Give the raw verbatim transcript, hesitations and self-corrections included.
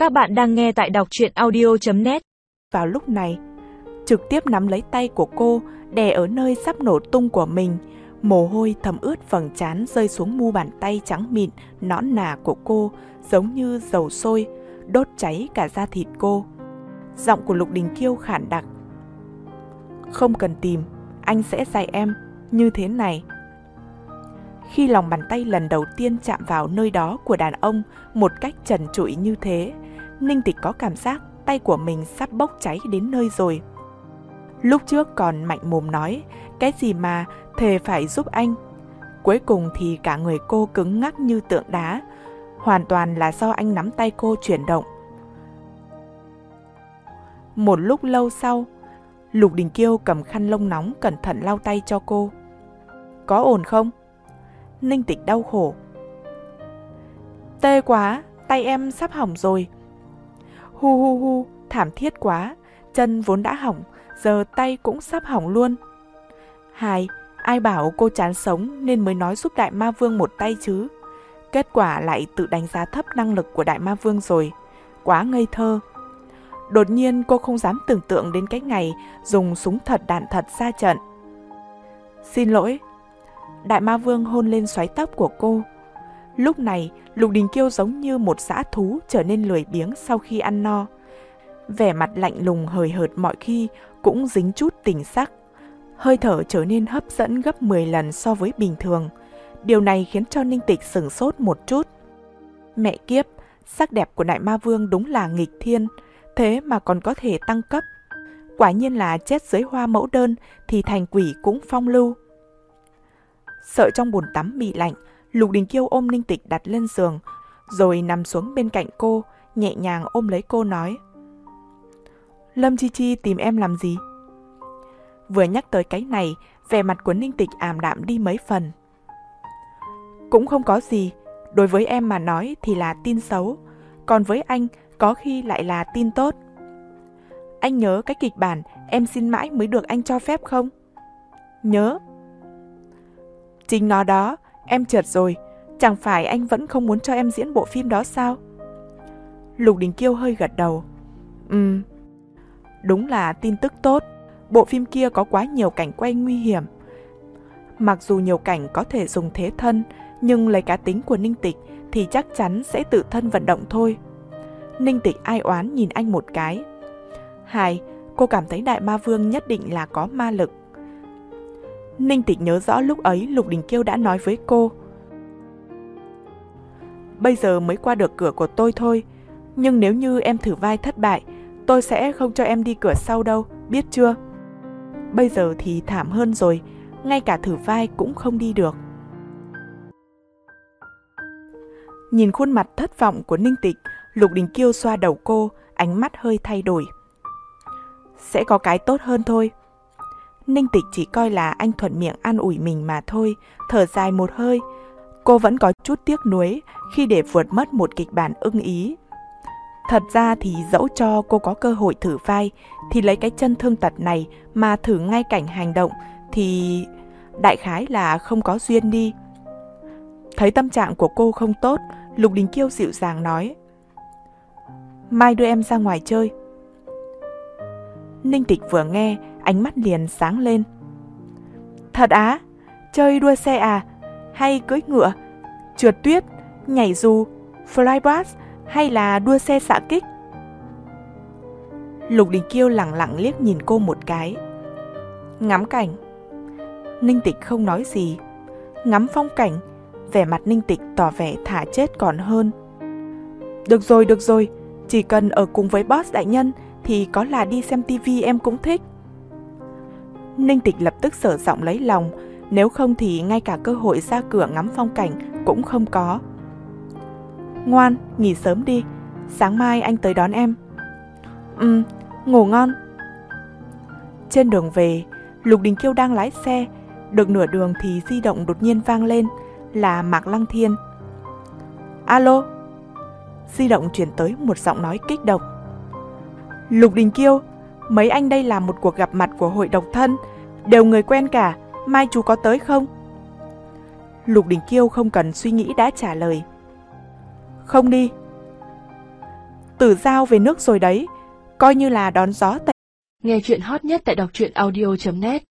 Các bạn đang nghe tại đọc truyện audio chấm net. Vào lúc này, trực tiếp nắm lấy tay của cô, đè ở nơi sắp nổ tung của mình. Mồ hôi thấm ướt vầng trán rơi xuống mu bàn tay trắng mịn, nõn nà của cô, giống như dầu sôi, đốt cháy cả da thịt cô. Giọng của Lục Đình Kiêu khản đặc. Không cần tìm, anh sẽ dạy em, như thế này. Khi lòng bàn tay lần đầu tiên chạm vào nơi đó của đàn ông một cách trần trụi như thế, Ninh Tịch có cảm giác tay của mình sắp bốc cháy đến nơi rồi. Lúc trước còn mạnh mồm nói cái gì mà thề phải giúp anh. Cuối cùng thì cả người cô cứng ngắc như tượng đá. Hoàn toàn là do anh nắm tay cô chuyển động. Một lúc lâu sau, Lục Đình Kiêu cầm khăn lông nóng cẩn thận lau tay cho cô. Có ổn không? Ninh Tịch đau khổ. Tê quá, tay em sắp hỏng rồi. Hu hu hu, thảm thiết quá, chân vốn đã hỏng, giờ tay cũng sắp hỏng luôn. Hài, ai bảo cô chán sống nên mới nói giúp Đại Ma Vương một tay chứ. Kết quả lại tự đánh giá thấp năng lực của Đại Ma Vương rồi. Quá ngây thơ. Đột nhiên cô không dám tưởng tượng đến cái ngày dùng súng thật đạn thật ra trận. Xin lỗi. Đại Ma Vương hôn lên xoáy tóc của cô. Lúc này, Lục Đình Kiêu giống như một dã thú trở nên lười biếng sau khi ăn no. Vẻ mặt lạnh lùng hời hợt mọi khi cũng dính chút tình sắc. Hơi thở trở nên hấp dẫn gấp mười lần so với bình thường. Điều này khiến cho Ninh Tịch sửng sốt một chút. Mẹ kiếp, sắc đẹp của Đại Ma Vương đúng là nghịch thiên, thế mà còn có thể tăng cấp. Quả nhiên là chết dưới hoa mẫu đơn thì thành quỷ cũng phong lưu. Sợ trong bồn tắm bị lạnh, Lục Đình Kiêu ôm Ninh Tịch đặt lên giường, rồi nằm xuống bên cạnh cô, nhẹ nhàng ôm lấy cô nói. Lâm Chi Chi tìm em làm gì? Vừa nhắc tới cái này, vẻ mặt của Ninh Tịch ảm đạm đi mấy phần. Cũng không có gì, đối với em mà nói thì là tin xấu, còn với anh có khi lại là tin tốt. Anh nhớ cái kịch bản em xin mãi mới được anh cho phép không? Nhớ. Chính nó đó, em trượt rồi, chẳng phải anh vẫn không muốn cho em diễn bộ phim đó sao? Lục Đình Kiêu hơi gật đầu. Ừm, đúng là tin tức tốt, bộ phim kia có quá nhiều cảnh quay nguy hiểm. Mặc dù nhiều cảnh có thể dùng thế thân, nhưng lấy cá tính của Ninh Tịch thì chắc chắn sẽ tự thân vận động thôi. Ninh Tịch ai oán nhìn anh một cái. Hài, cô cảm thấy Đại Ma Vương nhất định là có ma lực. Ninh Tịch nhớ rõ lúc ấy Lục Đình Kiêu đã nói với cô. Bây giờ mới qua được cửa của tôi thôi, nhưng nếu như em thử vai thất bại, tôi sẽ không cho em đi cửa sau đâu, biết chưa? Bây giờ thì thảm hơn rồi, ngay cả thử vai cũng không đi được. Nhìn khuôn mặt thất vọng của Ninh Tịch, Lục Đình Kiêu xoa đầu cô, ánh mắt hơi thay đổi. Sẽ có cái tốt hơn thôi. Ninh Tịch chỉ coi là anh thuận miệng an ủi mình mà thôi, thở dài một hơi. Cô vẫn có chút tiếc nuối khi để vượt mất một kịch bản ưng ý. Thật ra thì dẫu cho cô có cơ hội thử vai, thì lấy cái chân thương tật này mà thử ngay cảnh hành động thì đại khái là không có duyên đi. Thấy tâm trạng của cô không tốt, Lục Đình Kiêu dịu dàng nói. Mai đưa em ra ngoài chơi. Ninh Tịch vừa nghe, ánh mắt liền sáng lên. Thật á? Chơi đua xe à? Hay cưỡi ngựa? Trượt tuyết? Nhảy dù? Flyboard? Hay là đua xe xạ kích? Lục Đình Kiêu lẳng lặng liếc nhìn cô một cái. Ngắm cảnh. Ninh Tịch không nói gì. Ngắm phong cảnh. Vẻ mặt Ninh Tịch tỏ vẻ thà chết còn hơn. Được rồi, được rồi. Chỉ cần ở cùng với boss đại nhân thì có là đi xem tivi em cũng thích. Ninh Tịch lập tức sở giọng lấy lòng, nếu không thì ngay cả cơ hội ra cửa ngắm phong cảnh cũng không có. Ngoan, nghỉ sớm đi, sáng mai anh tới đón em. Ừ, ngủ ngon. Trên đường về, Lục Đình Kiêu đang lái xe, được nửa đường thì di động đột nhiên vang lên, là Mạc Lăng Thiên. Alo. Di động chuyển tới một giọng nói kích động. Lục Đình Kiêu, mấy anh đây là một cuộc gặp mặt của hội độc thân, đều người quen cả, mai chú có tới không? Lục Đình Kiêu không cần suy nghĩ đã trả lời. Không đi. Tử Giao về nước rồi đấy, coi như là đón gió Tây. Nghe chuyện hot nhất tại đọc truyện audio chấm net.